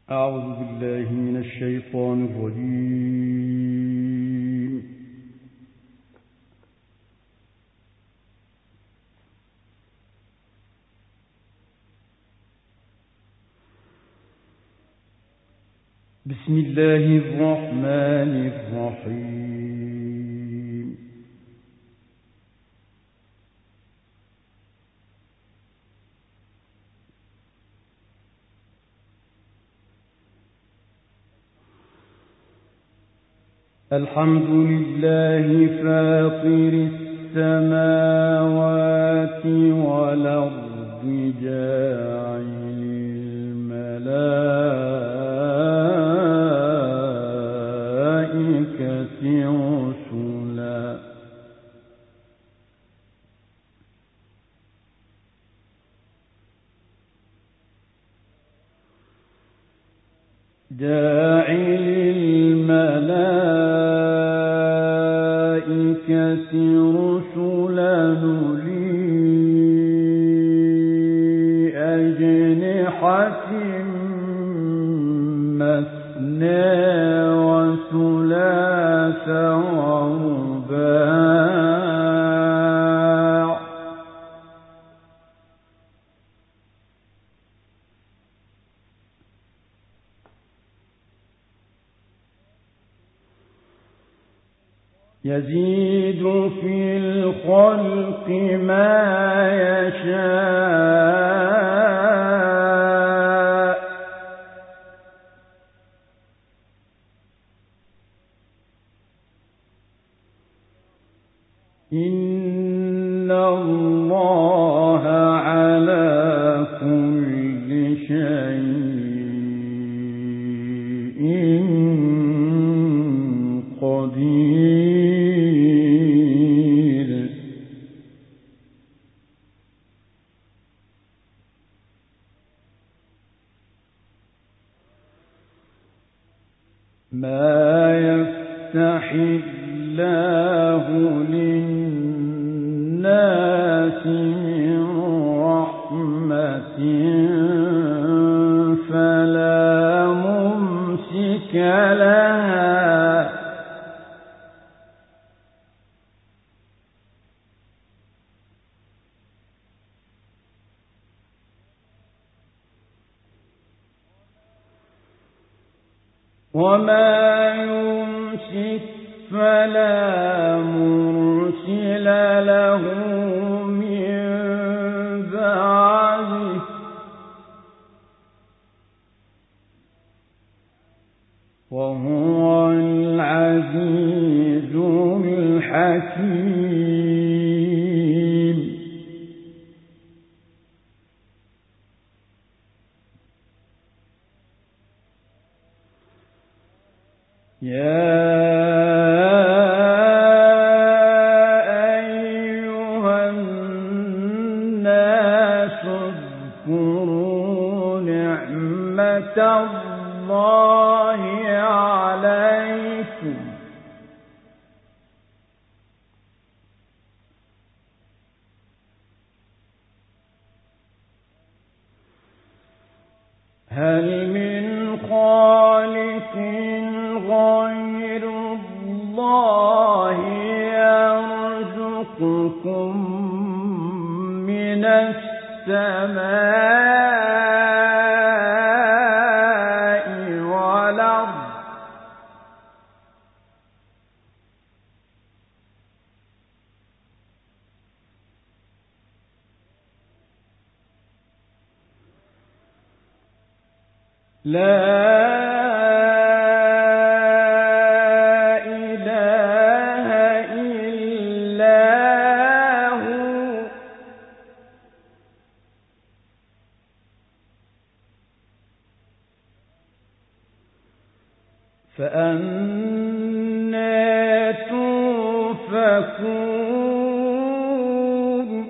أعوذ بالله من الشيطان الرجيم. بسم الله الرحمن الرحيم. الحمد لله فاطر السماوات والأرض جاعل الملائكة رسلا أولي أجنحة مثنى وثلاث ورباع يزيد في الخلق ما يشاء إن الله على كل شيء قدير. ما يفتح الله للناس من رحمة فلا ممسك لها وما يمسك فلا مرسل له من بعده وهو العزيز الحكيم. يا أيها الناس اذكروا نعمة الله عليكم هل من خالق غير الله يرزقكم من السماء والأرض لا فأنى توفكون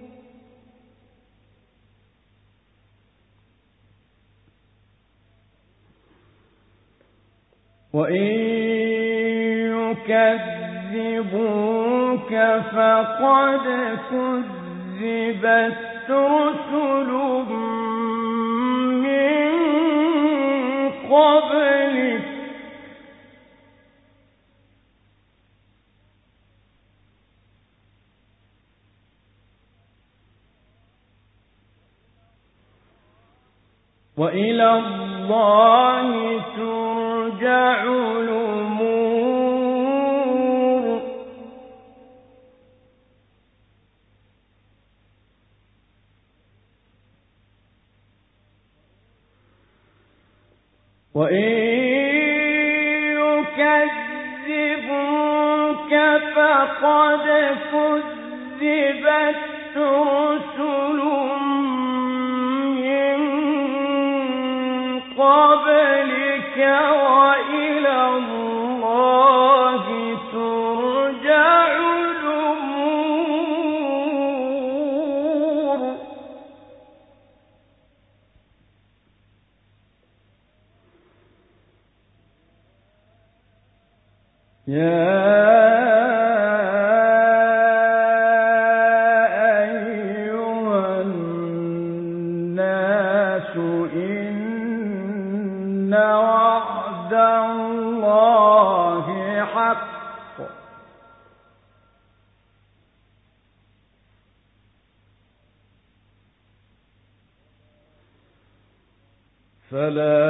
وإن يكذبوك فقد كذبت رسل من قبلك وإلى الله ترجع الأمور وإن يكذبوك فقد كذبت رسل قبلك وإلى الله ترجع الأمور يا أيها الناس إن وعد الله حق فلا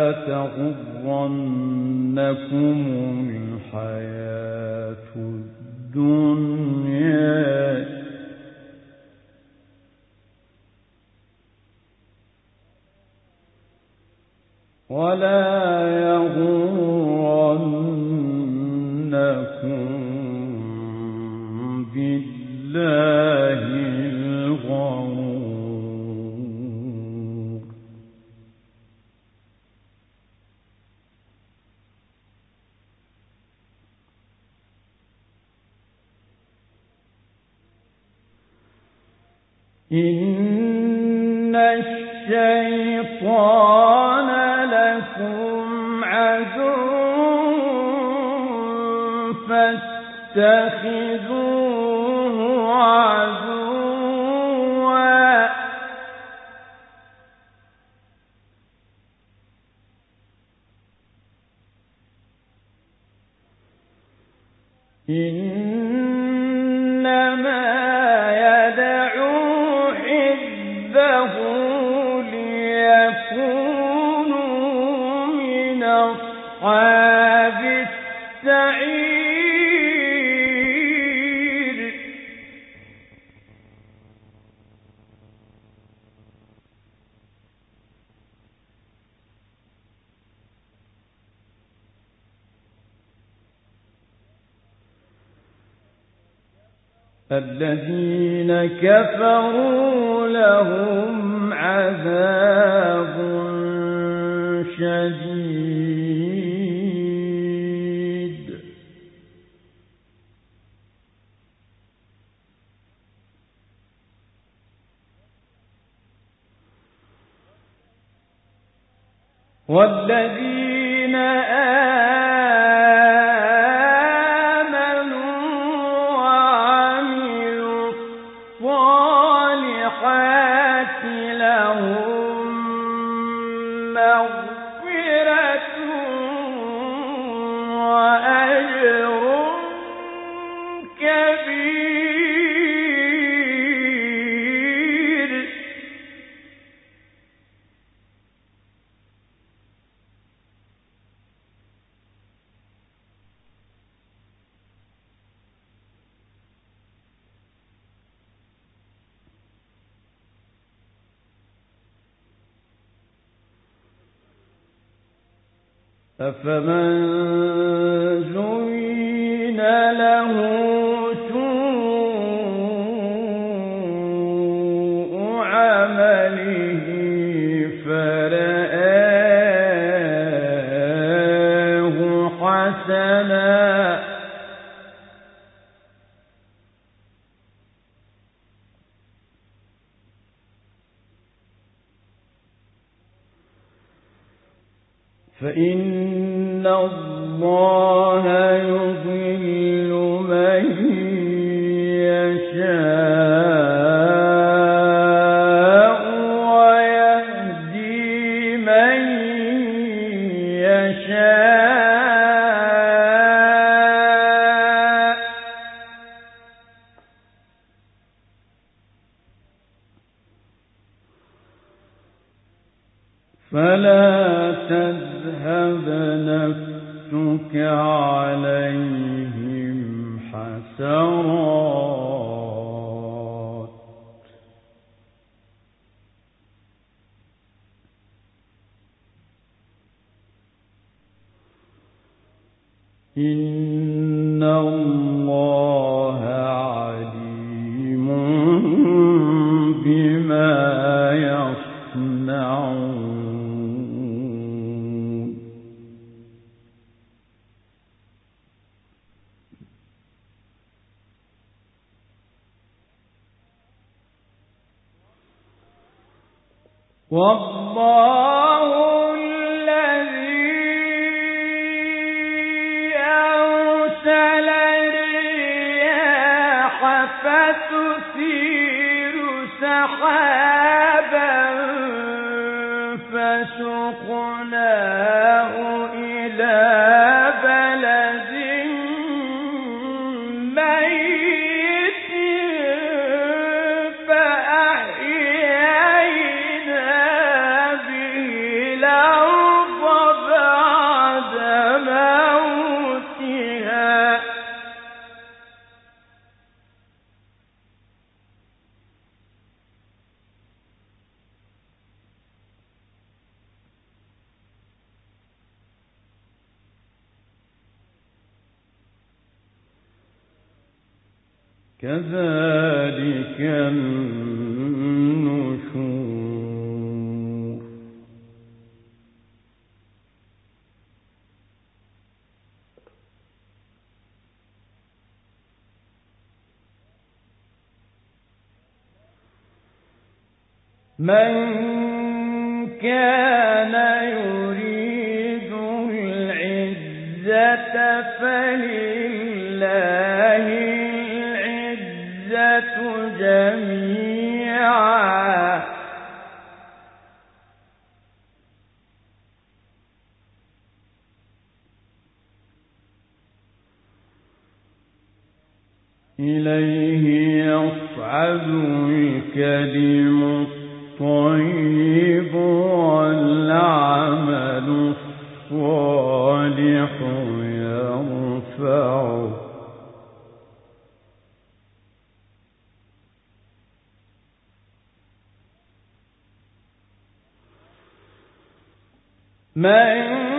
تغرنكم الحياة الدنيا ولا يغرنكم بالله الغرور إن الشيطان لكم عدو فاتخذوه عدوا إنما يدعو حزبه ليكونوا من أصحاب السعير الذين كفروا لهم عذاب شديد والذين أفمن زين له سوء عمله فرآه حسنا فإن الله يضل من يشاء ويهدي من يشاء فلا تذهب نفسك عليهم حسرات إن الله عليم بما يصنعون والله الذي أرسل الرياح فتثير سحابا فسقناه إلى بلد ميت فأحيينا به الأرض بعد موتها كذلك النشور من كان يريد العزة فلله العزة جميعا إليه يصعد الكلم الطيب والعمل الصالح يرفعه من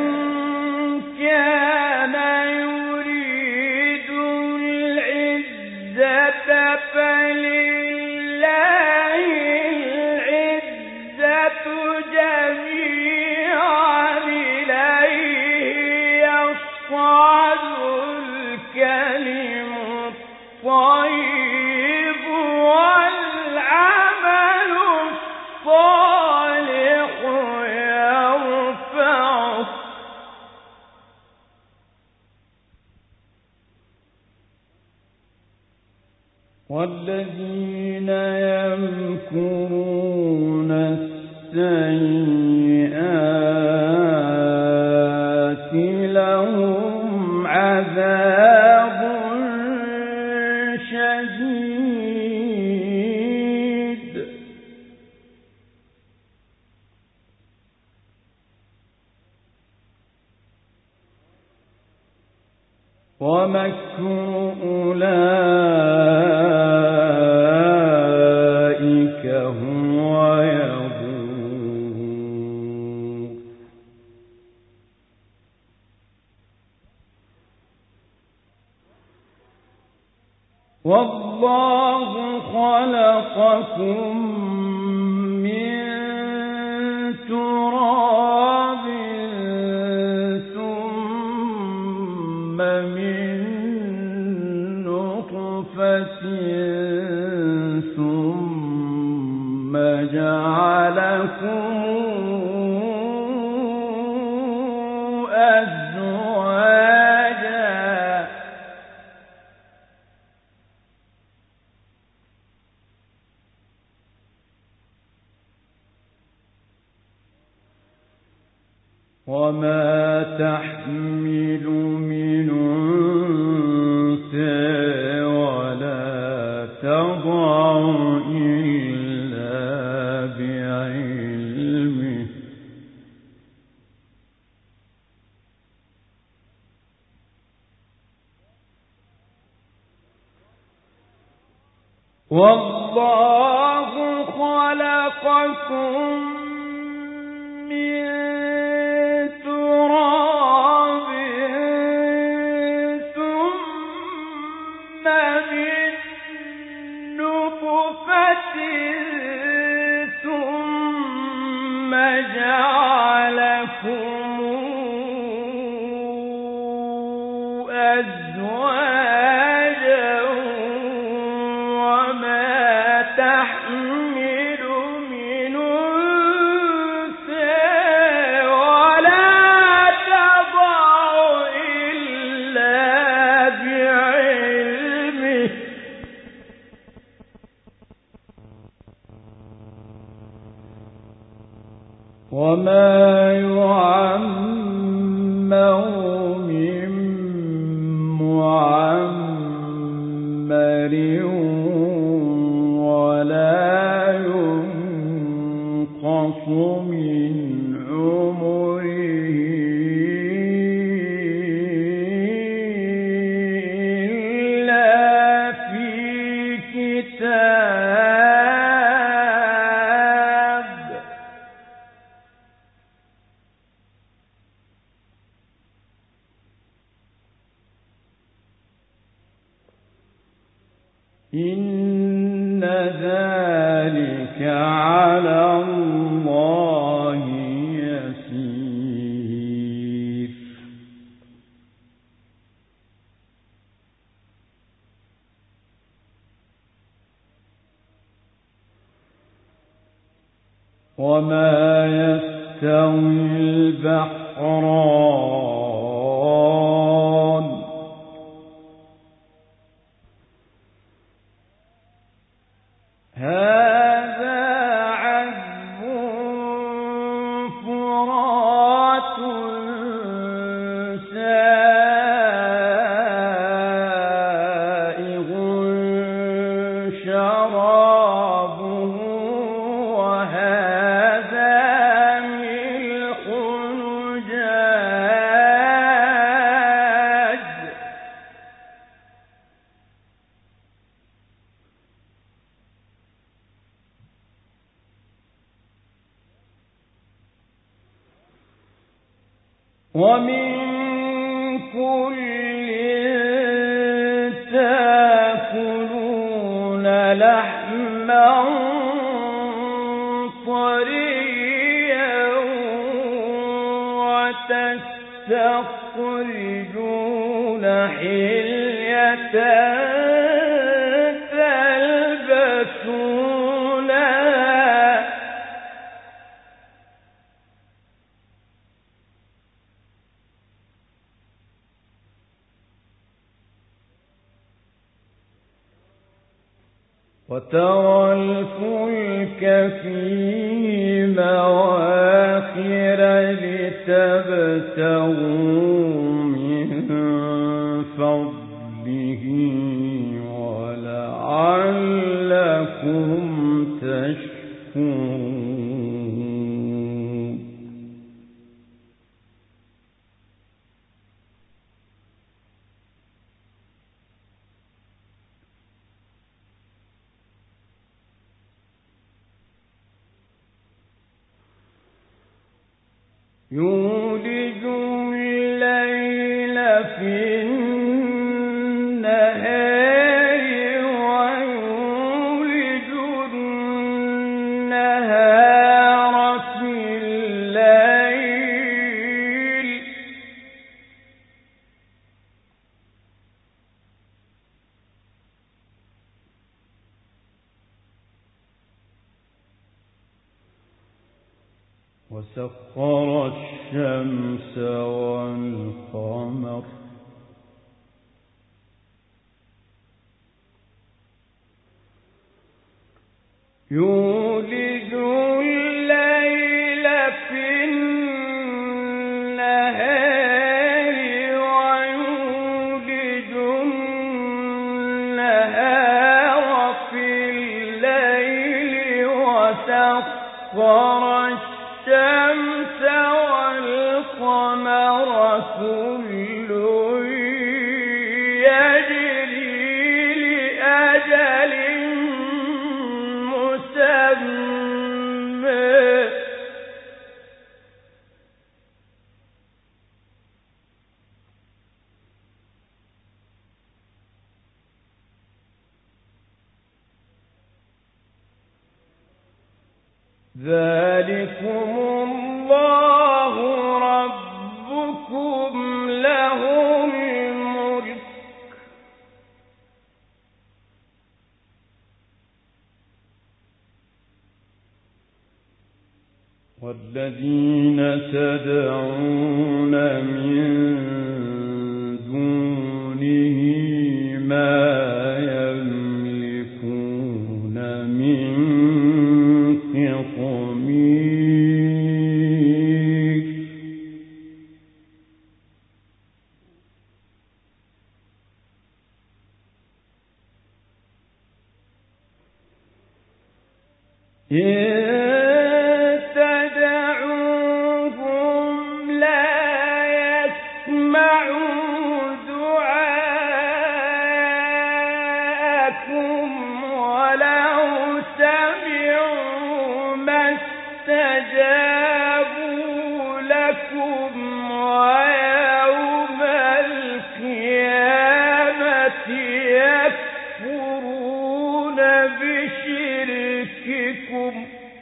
كان يريد العزة فلله العزة جميعا إليه يصعد الكلم الطيب والعمل الصالح يرفعه والذين يمكرون السيئات لهم عذاب شديد ومكر أولئك هو يبور والله خلقكم من تراب ثم من نطفة ثم جعلكم أزواجا وما تحمل من أنثى ولا تضع إلا بعلمه والله خلقكم من تراب ثم من نطفة ثم جعلكم أزواجا وما تحمل من أنثى ولا تضع إلا بعلمه وما يعمر من معمر ولا ينقص من عمره إلا في كتاب إن ذلك على الله يسير وما يستوي البحران هذا عذب فرات سائغ شرابه وهذا ملح أجاج ومن كل تأكلون لحما طريا وتستخرجون حلية تلبسونها وترى الفلك فيه مواخر لتبتغوا من فضله ولعلكم تشكرون يولج الليل في النهار ويولج النهار في الليل وسخر الشمس والقمر يولج الليل في النهار والقمر كل يجري لأجل مسمى ذلكم الله ربكم له الملك والذين تدعون من دونه ما يملكون من قطمير تدعوهم لا يسمعوا دعاءكم ولو سمعوا ما استجابوا لكم ويوم القيامة يكفرون بشرككم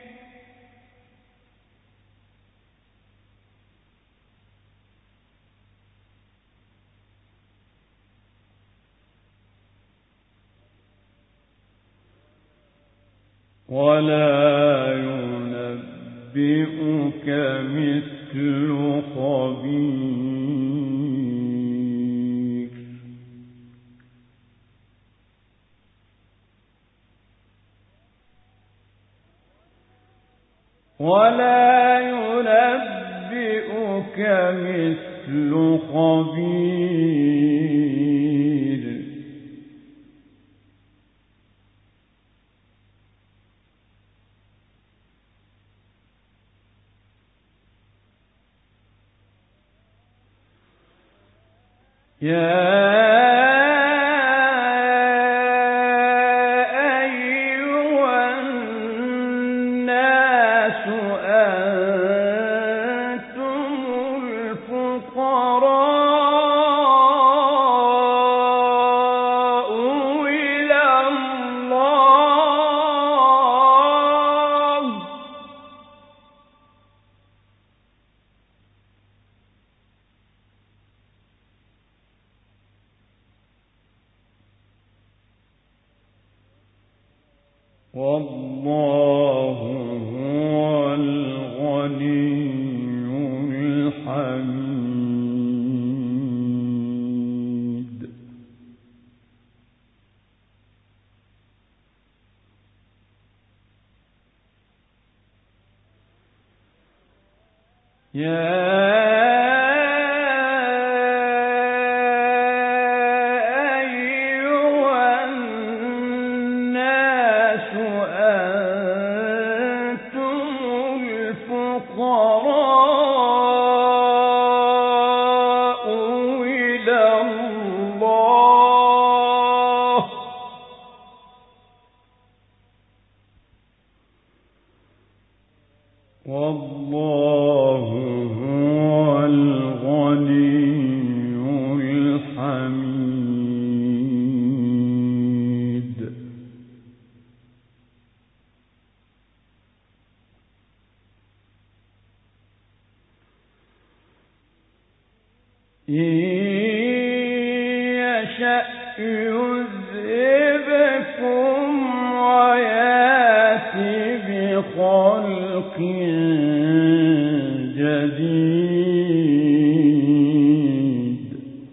ولا ينبئك مثل خبير ولا ينبئك مثل خبير يا أيها الناس أنتم الفقراء إلى الله والله هو الغني الحميد يا والله هو الغني الحميد إن يشأ يذهبكم ويأتي بخلق جديد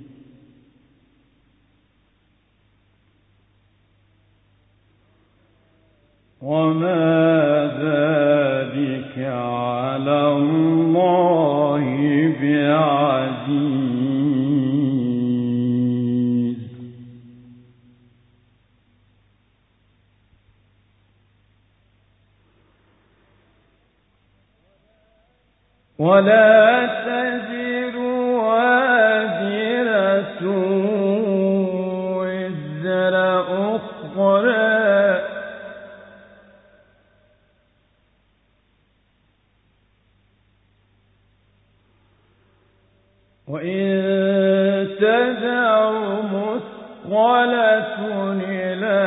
وما ذلك على الله بعزيز ولا تزر وازرة وزر أخرى وإن تدع مثقلة إلى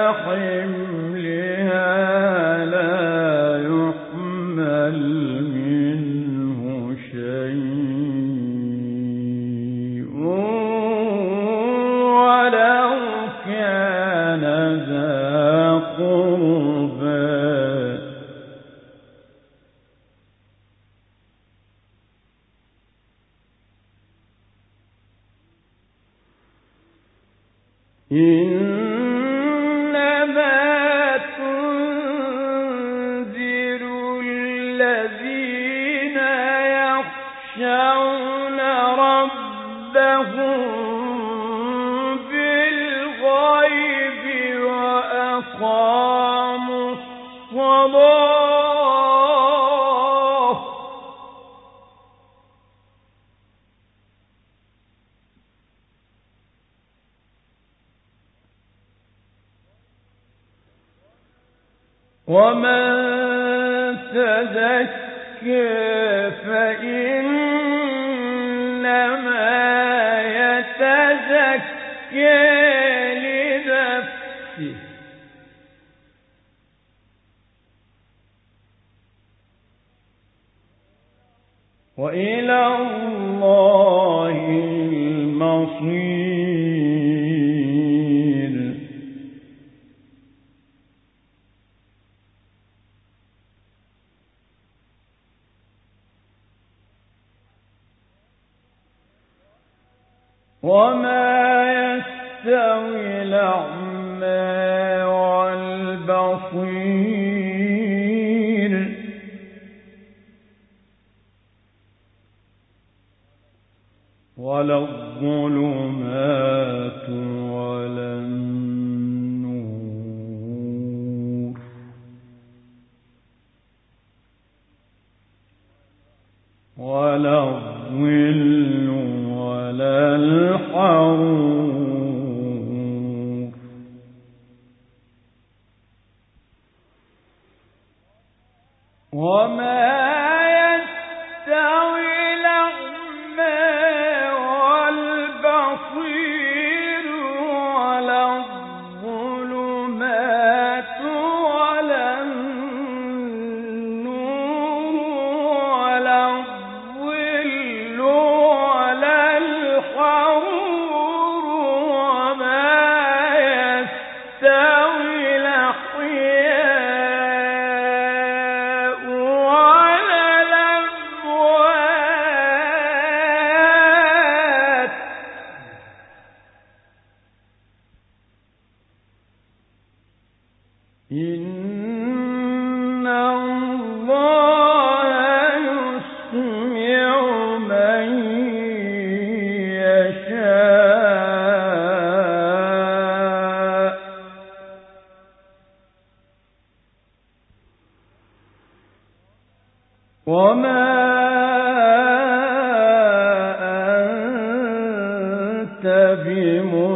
حملها لا يحمل منه شيء ولو كان ذا قربى إنما تنذر الذين يخشون ربهم بالغيب وأقاموا الصلاة ومن تزكى فإنما يتزكى لنفسه وإلى الله المصير وما يستوي الأعمى والبصير ولا الظلمات ولا النور ولا الظل ولا الحرور وما يستوي الأعمى والبصير ولا الظلمات ولا النور ولا الظل ولا الحرور وما يستوي الأحياء ولا الأموات إن الله يسمع من يشاء وما أنت بمسمع